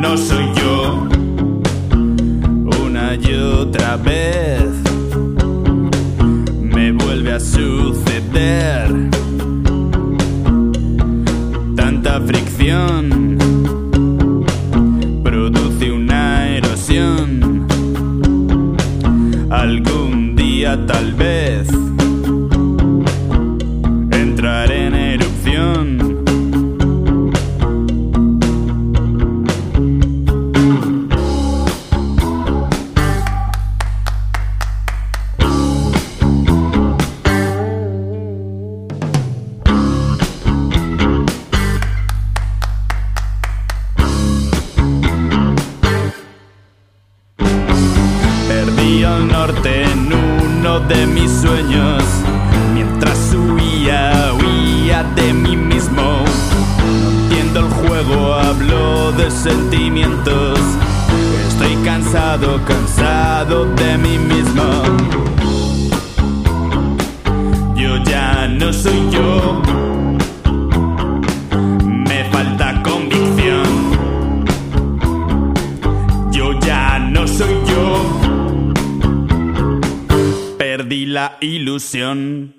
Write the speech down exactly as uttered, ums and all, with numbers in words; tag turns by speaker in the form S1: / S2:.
S1: no soy yo. Una y otra vez me vuelve a suceder. Tanta fricción produce una erosión. Algún día tal vez entraré en erupción. Perdí el norte en uno de mis sueños. Mientras huía, huía de mí mismo. No entiendo el juego, hablo de sentimientos. Estoy cansado, cansado de mí mismo. Yo ya no soy yo. Me falta convicción. Yo ya no soy yo. Perdí la ilusión.